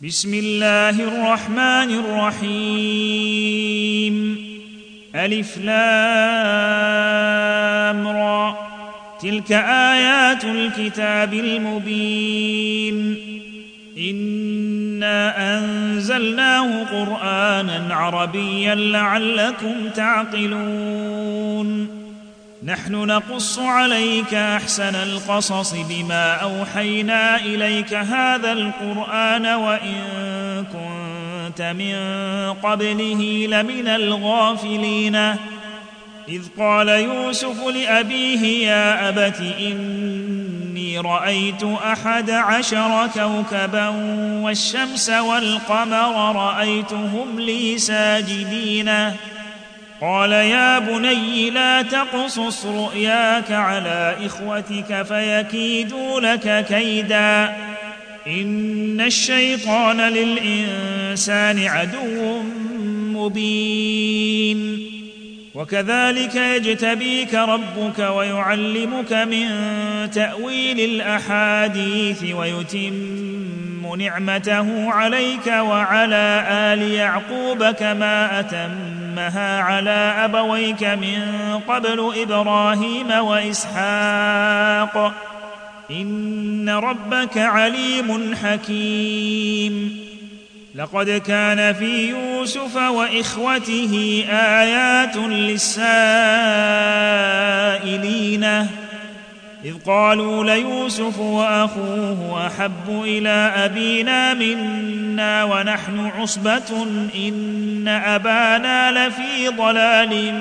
بسم الله الرحمن الرحيم. ألف لام را، تلك آيات الكتاب المبين. إنا أنزلناه قرآنا عربيا لعلكم تعقلون. نحن نقص عليك أحسن القصص بما أوحينا إليك هذا القرآن وإن كنت من قبله لمن الغافلين. إذ قال يوسف لأبيه يا أبت إني رأيت 11 كوكبا والشمس والقمر رأيتهم لي ساجدين. قال يا بني لا تقصص رؤياك على إخوتك فيكيدوا لك كيدا، إن الشيطان للإنسان عدو مبين. وكذلك يجتبيك ربك ويعلمك من تأويل الأحاديث ويتم نعمته عليك وعلى آل يعقوب كما أتمها على أبويك من قبل إبراهيم وإسحاق إن ربك عليم حكيم. لقد كان في يوسف وإخوته آيات للسائلين، إذ قالوا ليوسف وأخوه أحب إلى أبينا منا ونحن عصبة إن أبانا لفي ضلال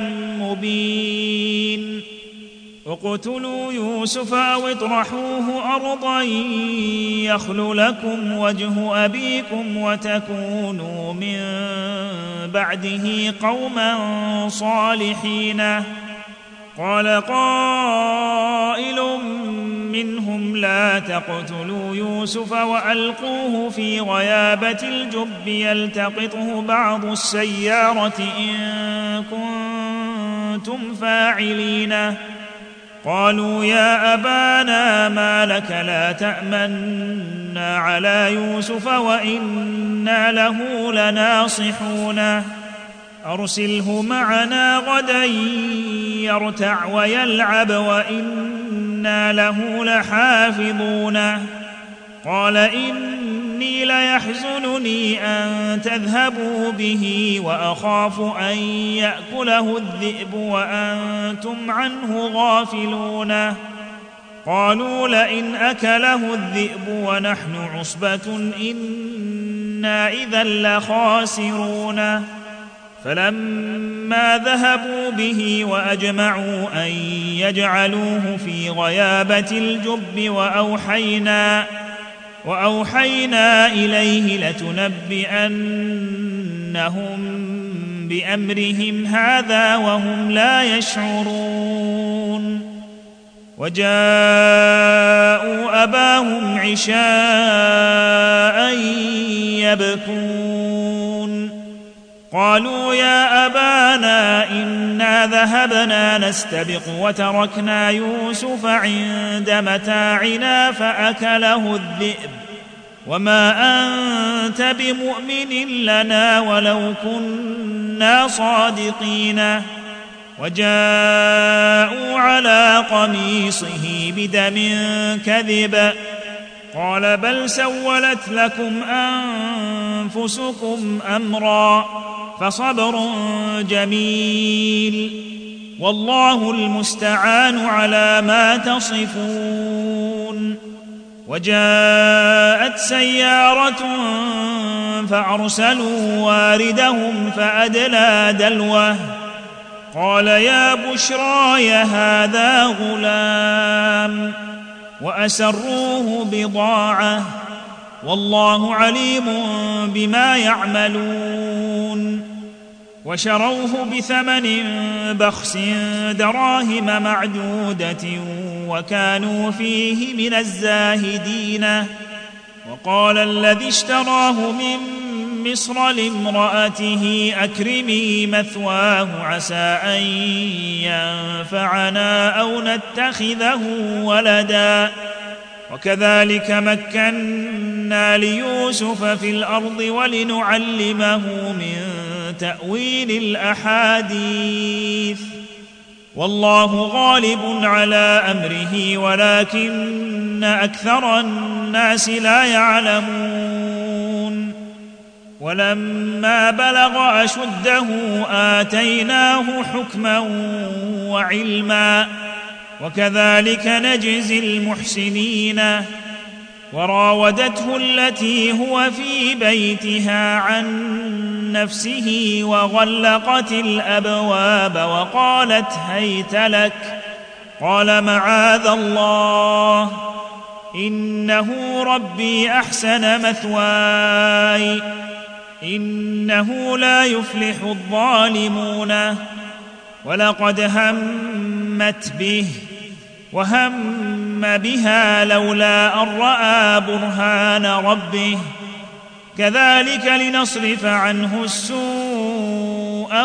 مبين. اقتلوا يوسف أو اطرحوه أرضا يخل لكم وجه أبيكم وتكونوا من بعده قوما صالحين. قال قائل منهم لا تقتلوا يوسف وألقوه في غيابة الجب يلتقطه بعض السيارة إن كنتم فاعلين. قالوا يا أبانا ما لك لا تأمنا على يوسف وإنا له لناصحون. أرسله معنا غدا يرتع ويلعب وإنا له لحافظون. قال إني ليحزنني أن تذهبوا به وأخاف أن يأكله الذئب وأنتم عنه غافلون. قالوا لئن أكله الذئب ونحن عصبة إنا إذا لخاسرون. فلما ذهبوا به وأجمعوا أن يجعلوه في غيابة الجب وأوحينا إليه لتنبئنهم بأمرهم هذا وهم لا يشعرون. وجاءوا أباهم عشاء يبكون. قالوا يا أبانا إنا ذهبنا نستبق وتركنا يوسف عند متاعنا فأكله الذئب وما أنت بمؤمن لنا ولو كنا صادقين. وجاءوا على قميصه بدم كذب قال بل سولت لكم أنفسكم أمرا فصبر جميل والله المستعان على ما تصفون. وجاءت سيارة فأرسلوا واردهم فأدلى دلوه قال يا بشراي هذا غلام وأسروه بضاعة والله عليم بما يعملون. وشروه بثمن بخس دراهم معدودة وكانوا فيه من الزاهدين. وقال الذي اشتراه من مصر لامرأته أكرمي مثواه عسى أن ينفعنا أو نتخذه ولدا وكذلك مكنا ليوسف في الأرض ولنعلمه من تأويل الأحاديث والله غالب على أمره ولكن أكثر الناس لا يعلمون ولما بلغ أشده آتيناه حكما وعلما وكذلك نجزي المحسنين وراودته التي هو في بيتها عن نفسه وغلقت الأبواب وقالت هيت لك قال معاذ الله إنه ربي أحسن مثواي إنه لا يفلح الظالمون ولقد همت به وهم بها لولا أن رأى برهان ربه كذلك لنصرف عنه السوء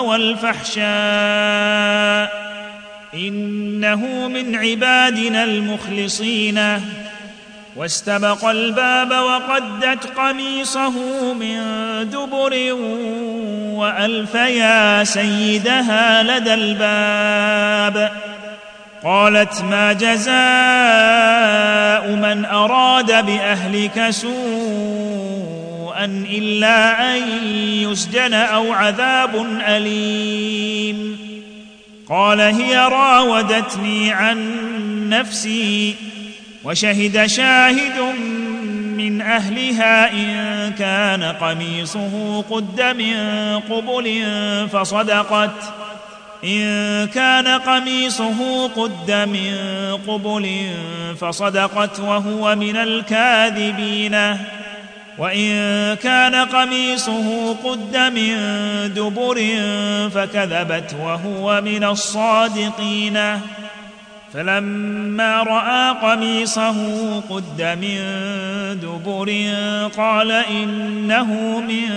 والفحشاء إنه من عبادنا المخلصين واستبق الباب وقدت قميصه من دبر وألف يا سيدها لدى الباب قالت ما جزاء من أراد بأهلك سوءا إلا أن يسجن أو عذاب أليم قال هي راودتني عن نفسي وشهد شاهد من أهلها إن كان قميصه قد من قبل فصدقت وهو من الكاذبين وإن كان قميصه قد من دبر فكذبت وهو من الصادقين فلما رأى قميصه قد من دبر قال إنه من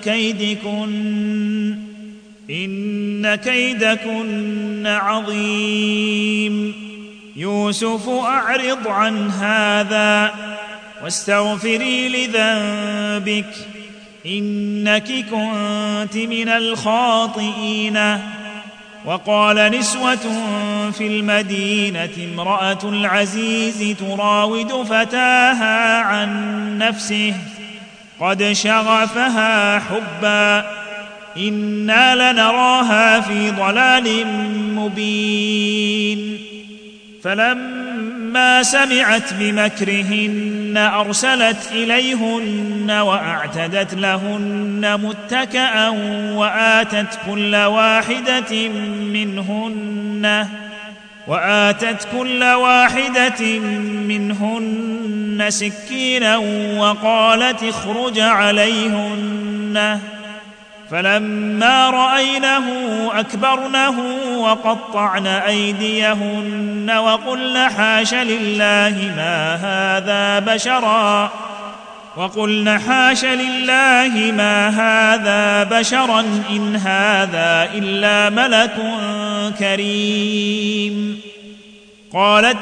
كيدكن إن كيدكن عظيم يوسف أعرض عن هذا واستغفري لذنبك إنك كنت من الخاطئين وقال نسوة في المدينة امرأة العزيز تراود فتاها عن نفسه قد شغفها حبا إنا لنراها في ضلال مبين فلما سمعت بمكرهن أرسلت إليهن وأعتدت لهن متكأ وآتت كل واحدة منهن سكينا وقالت اخرج عليهن فلما رأينه أكبرنه وقطعن أيديهن وقلن حاش لله ما هذا بشرا إن هذا إلا ملك كريم قالت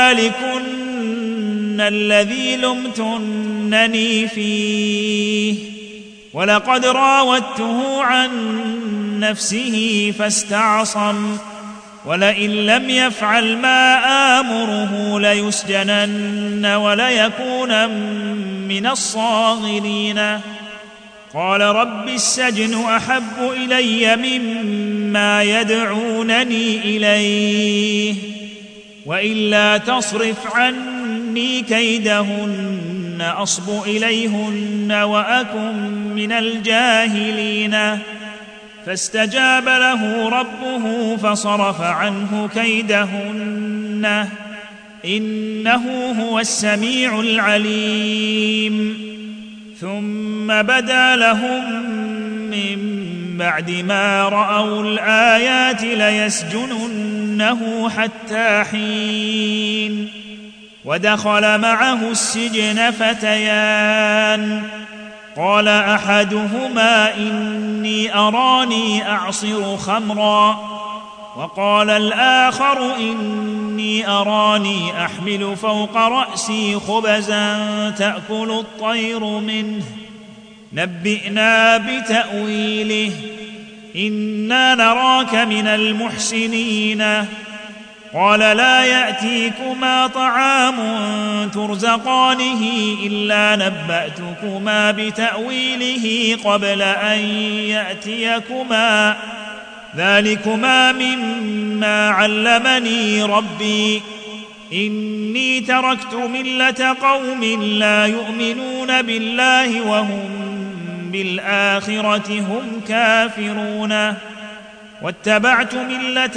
فذلكن الذي لمتنني فيه ولقد راودته عن نفسه فاستعصم ولئن لم يفعل ما آمره ليسجنن وليكون من الصاغرين قال رب السجن أحب إلي مما يدعونني إليه وإلا تصرف عني كيدهن أصب إليهن وأكن من الجاهلين فاستجاب له ربه فصرف عنه كيدهن إنه هو السميع العليم ثم بدا لهم من بعد ما رأوا الآيات ليسجننه حتى حين ودخل معه السجن فتيان قال أحدهما إني أراني أعصر خمرا وقال الآخر إني أراني أحمل فوق رأسي خبزا تأكل الطير منه نبئنا بتأويله إنا نراك من المحسنين قال لا يأتيكما طعام ترزقانه إلا نبأتكما بتأويله قبل أن يأتيكما ذلكما مما علمني ربي إني تركت ملة قوم لا يؤمنون بالله وهم بالآخرة هم كافرون واتبعت ملة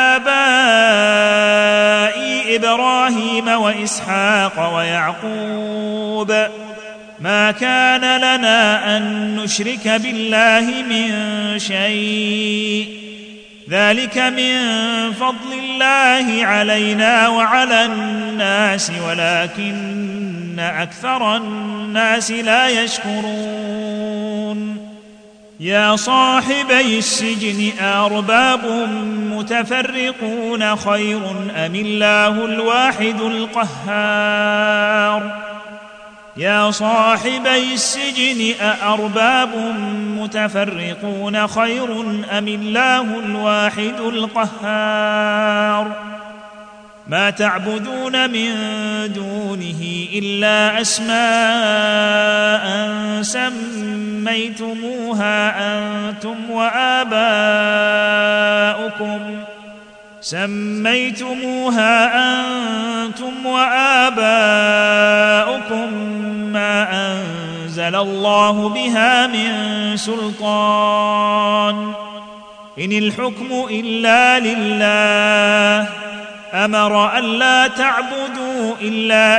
آبائي إبراهيم وإسحاق ويعقوب ما كان لنا أن نشرك بالله من شيء ذلك من فضل الله علينا وعلى الناس ولكن أكثر الناس لا يشكرون يا صاحبي السجن أرباب متفرقون خير أم الله الواحد القهار يا صاحبي السجن أأرباب متفرقون خير أم الله الواحد القهار ما تعبدون من دونه إلا أسماء سميتموها أنتم وآباؤكم ما أنزل الله بها من سلطان إن الحكم إلا لله أمر ألا تعبدوا إلا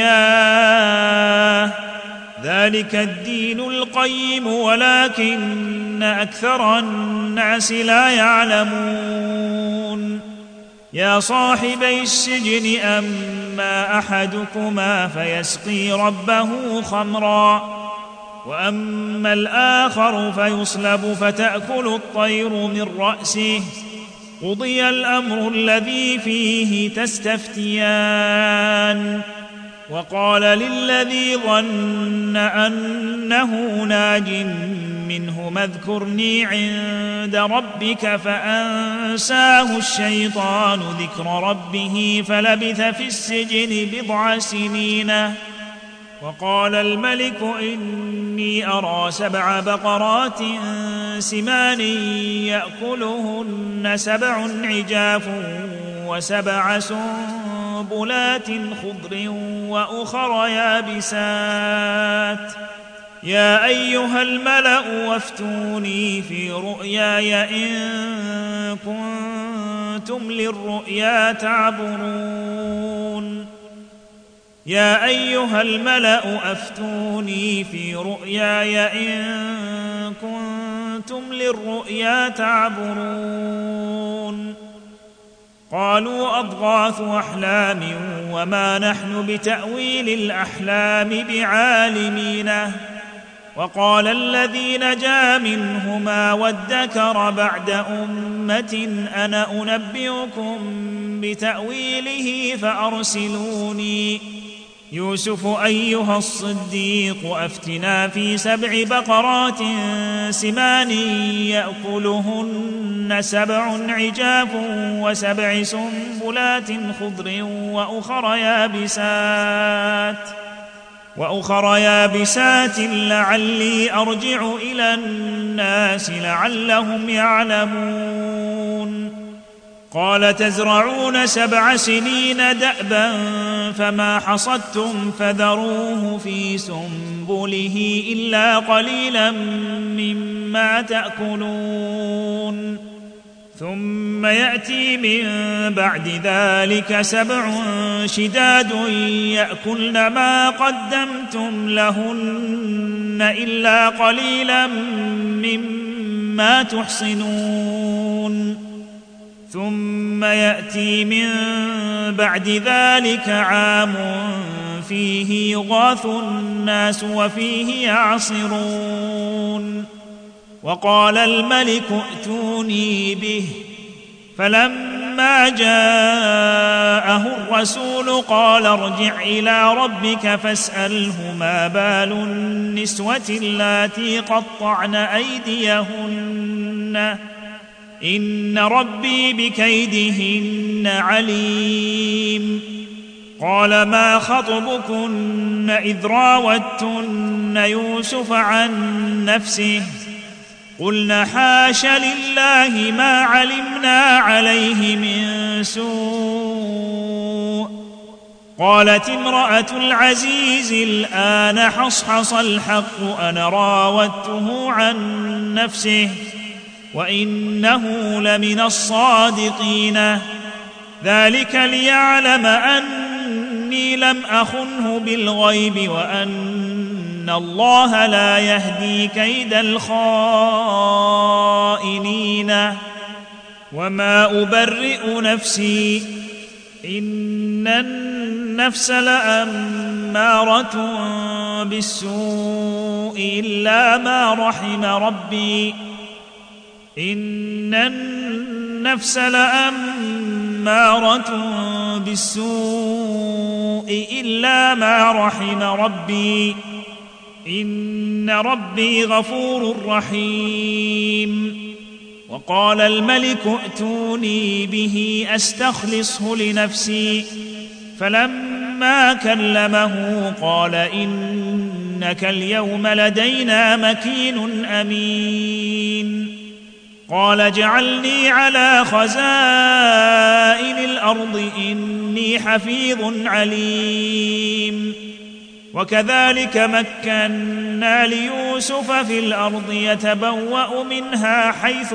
إياه ذلك الدين القيم ولكن أكثر الناس لا يعلمون يا صاحبي السجن أما أحدكما فيسقي ربه خمرا وأما الآخر فيصلب فتأكل الطير من رأسه قضي الأمر الذي فيه تستفتيان وقال للذي ظن أنه ناج منه اذكرني عند ربك فأنساه الشيطان ذكر ربه فلبث في السجن بضع سنين وقال الملك إني أرى 7 بقرات سمان يأكلهن 7 عجاف و7 سنبلات خضر وأخر يابسات يا أيها الملأ وافتوني في رؤياي إن كنتم للرؤيا تعبرون يا أيها الملأ أفتوني في رؤياي إن كنتم للرؤيا تعبرون قالوا أضغاث أحلام وما نحن بتأويل الأحلام بعالمين وقال الذي نجا منهما وادكر بعد أمة أنا أنبئكم بتأويله فأرسلوني يوسف أيها الصديق أفتنا في 7 بقرات سمان يأكلهن 7 عجاف و7 سنبلات خضر وأخر يابسات لعلي أرجع إلى الناس لعلهم يعلمون قال تزرعون 7 سنين دأبا فما حصدتم فذروه في سنبله إلا قليلا مما تأكلون ثم يأتي من بعد ذلك 7 شداد يأكلن ما قدمتم لهن إلا قليلا مما تحصنون ثم يأتي من بعد ذلك عام فيه يغاث الناس وفيه يعصرون وقال الملك ائتوني به فلما جاءه الرسول قال ارجع إلى ربك فاسأله ما بال النسوة اللاتي قطعن أيديهن إن ربي بكيدهن عليم. قال ما خطبكن إذ راوتن يوسف عن نفسه قلنا حاش لله ما علمنا عليه من سوء. قالت امرأة العزيز الآن حصحص الحق أنا راودته عن نفسه وإنه لمن الصادقين ذلك ليعلم أني لم أخنه بالغيب وأن الله لا يهدي كيد الخائنين وما أبرئ نفسي إن النفس لأمارة بالسوء إلا ما رحم ربي إن النفس لأمارة بالسوء إلا ما رحم ربي إن ربي غفور رحيم. وقال الملك ائتوني به أستخلصه لنفسي فلما كلمه قال إنك اليوم لدينا مكين أمين. قال اجعلني على خزائن الأرض إني حفيظ عليم. وكذلك مكنا ليوسف في الأرض يتبوأ منها حيث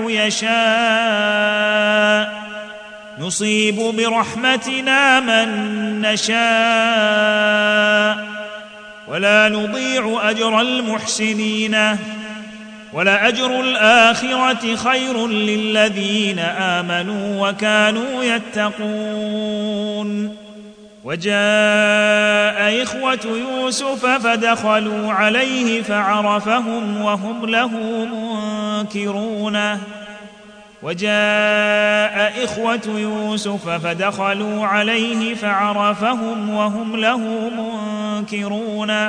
يشاء نصيب برحمتنا من نشاء ولا نضيع أجر المحسنين ولأجر الآخرة خير للذين آمنوا وكانوا يتقون. وجاء إخوة يوسف فدخلوا عليه فعرفهم وهم له منكرون. وجاء إخوة يوسف فدخلوا عليه فعرفهم وهم له منكرون.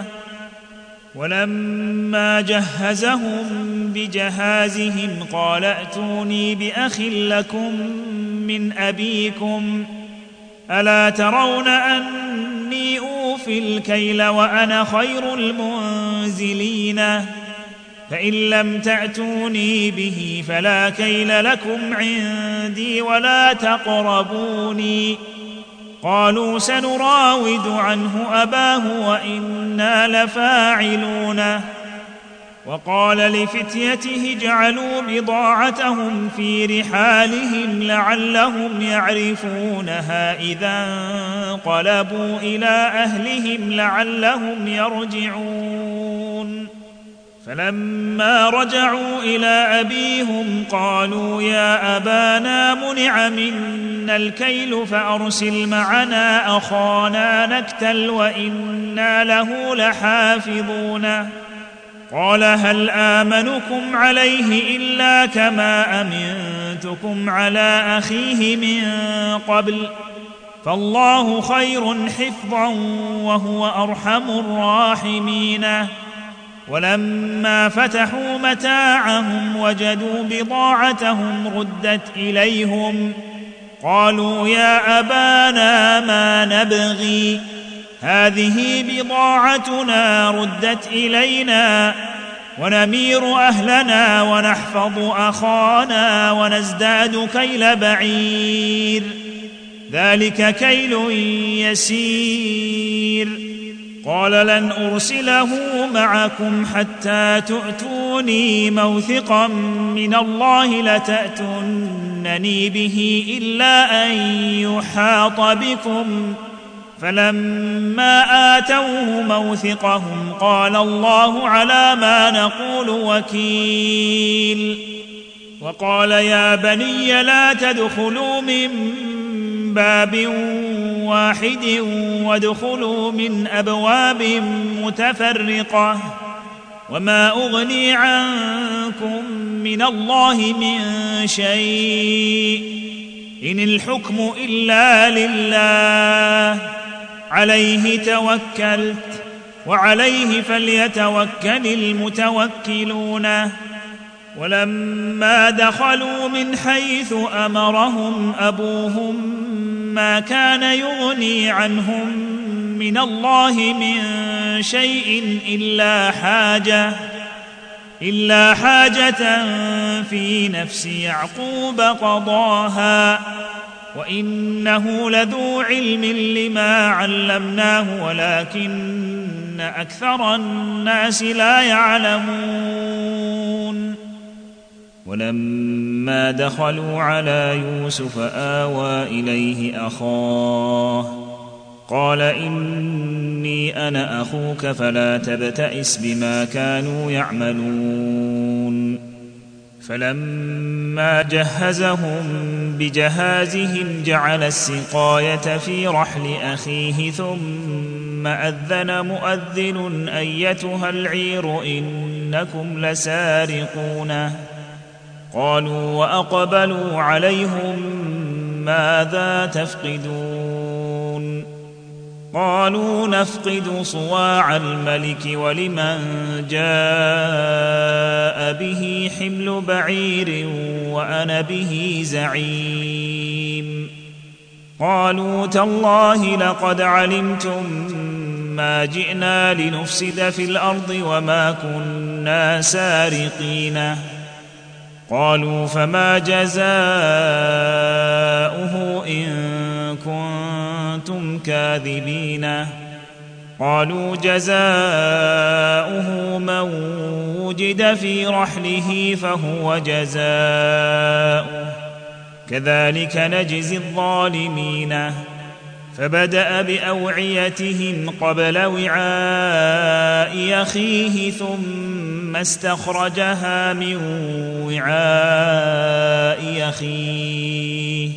ولما جهزهم بجهازهم قال ائتوني بأخ لكم من أبيكم ألا ترون أني أوفي الكيل وأنا خير المنزلين فإن لم تأتوني به فلا كيل لكم عندي ولا تقربوني. قالوا سنراود عنه أباه وإنا لفاعلون. وقال لفتيته اجعلوا بضاعتهم في رحالهم لعلهم يعرفونها إذا انقلبوا إلى أهلهم لعلهم يرجعون. فلما رجعوا إلى أبيهم قالوا يا أبانا منع منا الكيل فأرسل معنا أخانا نكتل وإنا له لحافظون. قال هل آمنكم عليه إلا كما أمنتكم على أخيه من قبل فالله خير حفظا وهو أرحم الراحمين. ولما فتحوا متاعهم وجدوا بضاعتهم ردت إليهم قالوا يا أبانا ما نبغي هذه بضاعتنا ردت إلينا ونمير أهلنا ونحفظ أخانا ونزداد كيل بعير ذلك كيل يسير. قال لن أرسله معكم حتى تؤتوني موثقا من الله لتأتونني به إلا أن يحاط بكم. فلما آتوه موثقهم قال الله على ما نقول وكيل. وقال يا بني لا تدخلوا من باب واحد وادخلوا من أبواب متفرقة وما أغني عنكم من الله من شيء إن الحكم إلا لله عليه توكلت وعليه فليتوكل المتوكلون. ولما دخلوا من حيث أمرهم أبوهم ما كان يغني عنهم من الله من شيء إلا حاجة في نفس يعقوب قضاها وإنه لذو علم لما علمناه ولكن أكثر الناس لا يعلمون. ولما دخلوا على يوسف آوى إليه أخاه قال إني أنا أخوك فلا تبتئس بما كانوا يعملون. فلما جهزهم بجهازهم جعل السقاية في رحل أخيه ثم أذن مؤذن أيتها العير إنكم لسارقون. قالوا وأقبلوا عليهم ماذا تفقدون؟ قالوا نفقد صواع الملك ولمن جاء به حمل بعير وأنا به زعيم. قالوا تالله لقد علمتم ما جئنا لنفسد في الأرض وما كنا سارقين. قالوا فما جزاؤه إن كنتم كاذبين؟ قالوا جزاؤه من وجد في رحله فهو جزاؤه كذلك نجزي الظالمين. فبدأ بأوعيتهم قبل وعاء أخيه ثم استخرجها من وعاء أخيه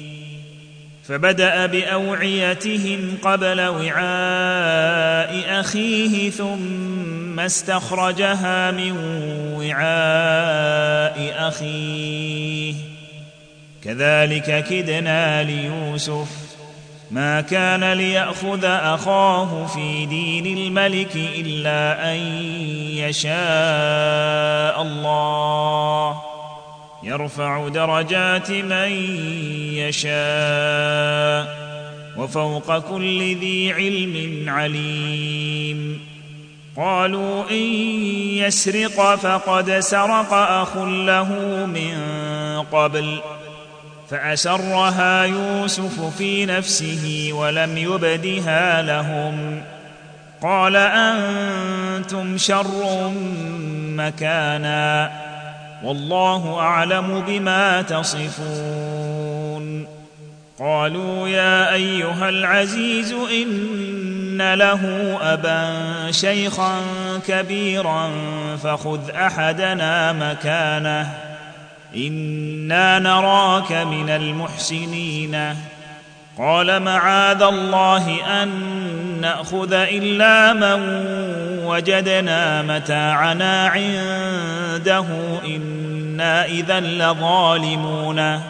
ثم استخرجها من وعاء أخيه كذلك كدنا ليوسف ما كان ليأخذ أخاه في دين الملك إلا أن يشاء الله يرفع درجات من يشاء وفوق كل ذي علم عليم. قالوا إن يسرق فقد سرق أخ له من قبل فأسرها يوسف في نفسه ولم يبدها لهم. قال أنتم شر مكانا والله أعلم بما تصفون. قالوا يا أيها العزيز إن له أبا شيخا كبيرا فخذ أحدنا مكانه إنا نراك من المحسنين. قال معاذ الله أن نأخذ إلا من وجدنا متاعنا عنده إنا إذا لظالمون.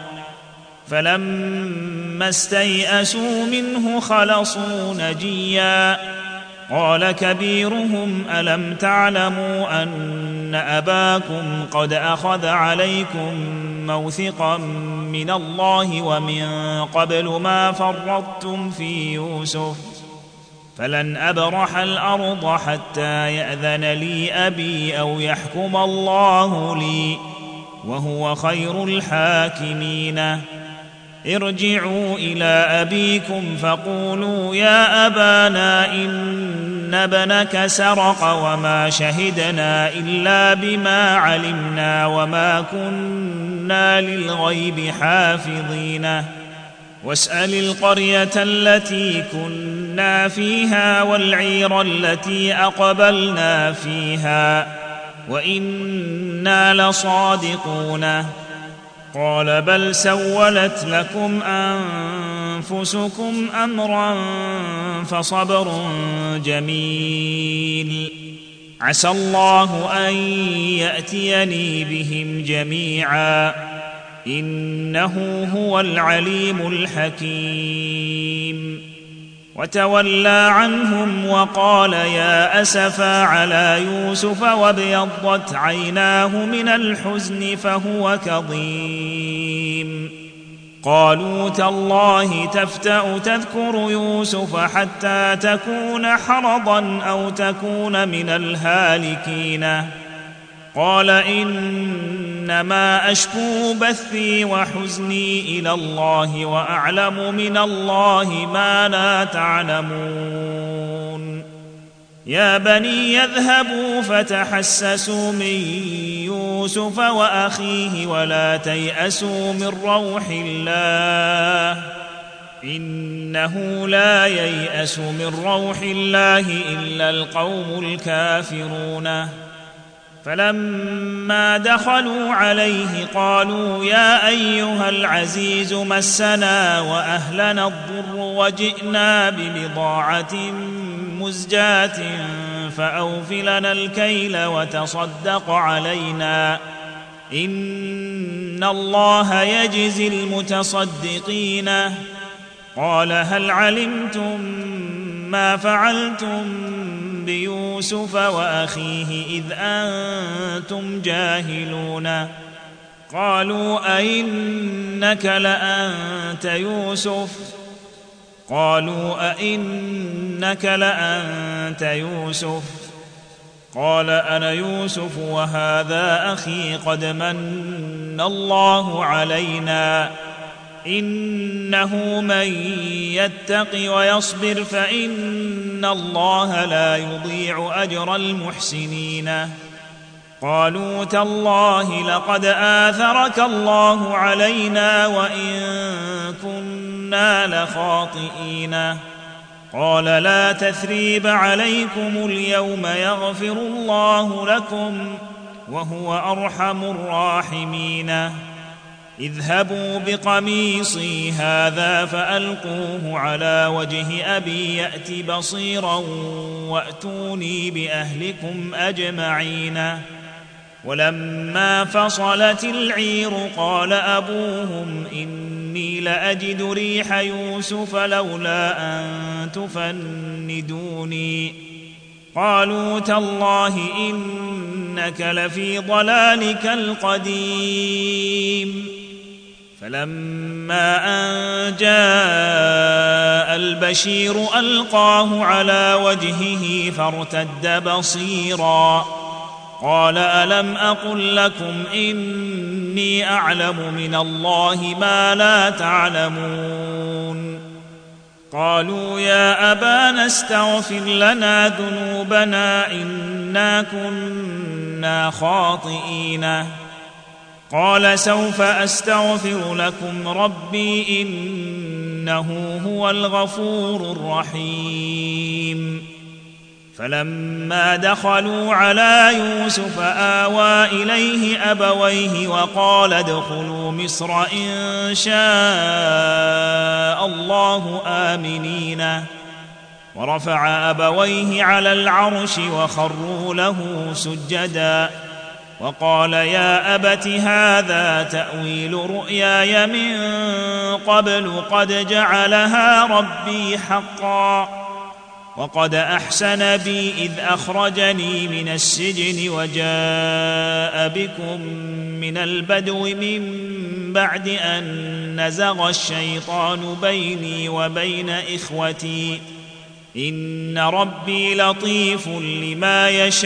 فلما استيئسوا منه خلصوا نجيا. قال كبيرهم ألم تعلموا أن أباكم قد أخذ عليكم موثقا من الله ومن قبل ما فرطتم في يوسف فلن أبرح الأرض حتى يأذن لي أبي أو يحكم الله لي وهو خير الحاكمين. ارجعوا إلى أبيكم فقولوا يا أبانا إن ابنك سرق وما شهدنا إلا بما علمنا وما كنا للغيب حافظين. واسأل القرية التي كنا فيها والعير التي أقبلنا فيها وإنا لصادقون. قال بل سولت لكم أنفسكم أمرا فصبر جميل عسى الله أن يأتيني بهم جميعا إنه هو العليم الحكيم. وتولى عنهم وقال يا أسفا على يوسف وابيضت عيناه من الحزن فهو كظيم. قالوا تالله تفتأ تذكر يوسف حتى تكون حرضا أو تكون من الهالكين. قال إنما أشكو بثي وحزني إلى الله وأعلم من الله ما لا تعلمون. يا بني يذهبوا فتحسسوا من يوسف وأخيه ولا تيأسوا من روح الله إنه لا ييأس من روح الله إلا القوم الكافرون. فلما دخلوا عليه قالوا يا أيها العزيز مسنا وأهلنا الضر وجئنا ببضاعة مزجاة فأوف لنا الكيل وتصدق علينا إن الله يجزي المتصدقين. قال هل علمتم ما فعلتم بيوسف وأخيه إذ أنتم جاهلون؟ قالوا أئنك لأنت يوسف قال أنا يوسف وهذا أخي قد من الله علينا إنه من يتق ويصبر فإن الله لا يضيع أجر المحسنين. قالوا تالله لقد آثرك الله علينا وإن كنا لخاطئين. قال لا تثريب عليكم اليوم يغفر الله لكم وهو أرحم الراحمين. اذهبوا بقميصي هذا فألقوه على وجه أبي يأت بصيرا وأتوني بأهلكم أجمعين. ولما فصلت العير قال أبوهم إني لأجد ريح يوسف لولا أن تفندوني. قالوا تالله إنك لفي ضلالك القديم. فلما أن جاء البشير ألقاه على وجهه فارتد بصيرا قال ألم أقل لكم إني أعلم من الله ما لا تعلمون؟ قالوا يا أبانا استغفر لنا ذنوبنا إنا كنا خاطئين. قال سوف أستغفر لكم ربي إنه هو الغفور الرحيم. فلما دخلوا على يوسف آوى إليه أبويه وقال ادخلوا مصر إن شاء الله آمنين. ورفع أبويه على العرش وخروا له سجدا وقال يا أبت هذا تأويل رؤياي من قبل قد جعلها ربي حقا وقد أحسن بي إذ أخرجني من السجن وجاء بكم من البدو من بعد أن نزغ الشيطان بيني وبين إخوتي إن ربي لطيف لما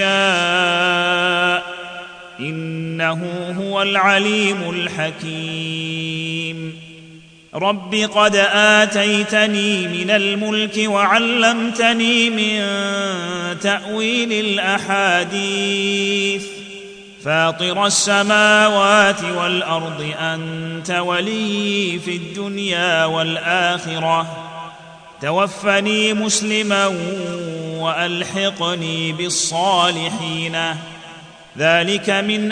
يشاء إنه هو العليم الحكيم. رب قد آتيتني من الملك وعلمتني من تأويل الأحاديث فاطر السماوات والأرض أنت ولي في الدنيا والآخرة توفني مسلما وألحقني بالصالحين. ذلك من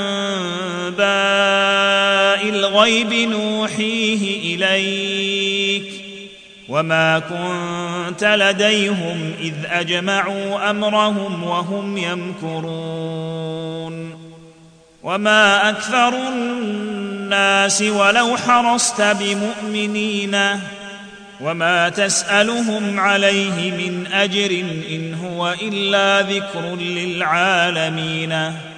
أنباء الغيب نوحيه إليك وما كنت لديهم إذ أجمعوا أمرهم وهم يمكرون. وما أكثر الناس الناس ولو حرصت بمؤمنين وما تسألهم عليه من أجر إن هو إلا ذكر للعالمين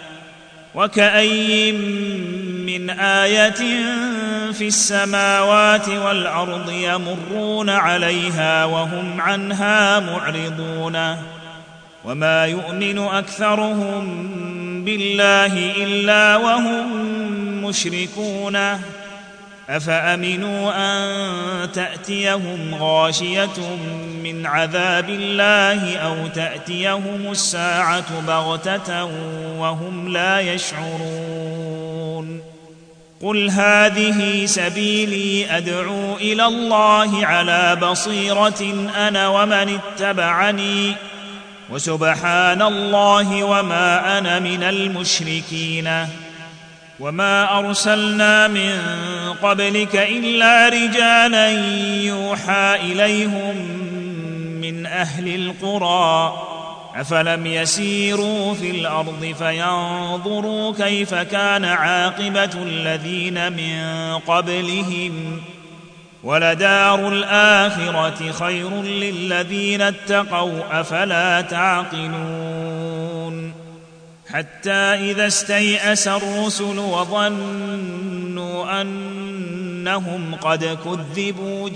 وكأي من آية في السماوات والأرض يمرون عليها وهم عنها معرضون وما يؤمن أكثرهم بالله إلا وهم مشركون أفأمنوا أن تأتيهم غاشية من عذاب الله أو تأتيهم الساعة بغتة وهم لا يشعرون قل هذه سبيلي أدعو إلى الله على بصيرة أنا ومن اتبعني وسبحان الله وما أنا من المشركين وما أرسلنا من قبلك إلا رجالا يوحى إليهم من أهل القرى أفلم يسيروا في الأرض فينظروا كيف كان عاقبة الذين من قبلهم ولدار الآخرة خير للذين اتقوا أفلا تعقلون حتى إذا استيأس الرسل وظنوا أنهم قد كذبوا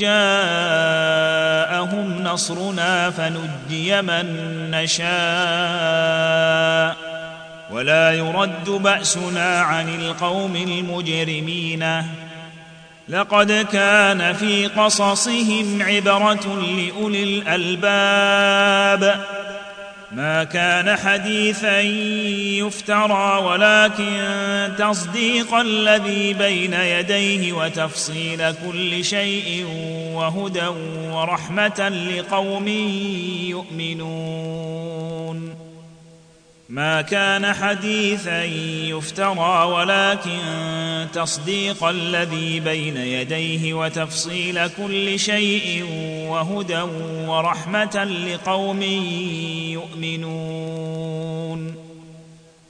جاءهم نصرنا فنجي من نشاء ولا يرد بأسنا عن القوم المجرمين لقد كان في قصصهم عبرة لأولي الألباب ما كان حديثا يفترى ولكن تصديق الذي بين يديه وتفصيل كل شيء وهدى ورحمة لقوم يؤمنون ما كان حديثا يفترى ولكن تصديق الذي بين يديه وتفصيل كل شيء وهدى ورحمة لقوم يؤمنون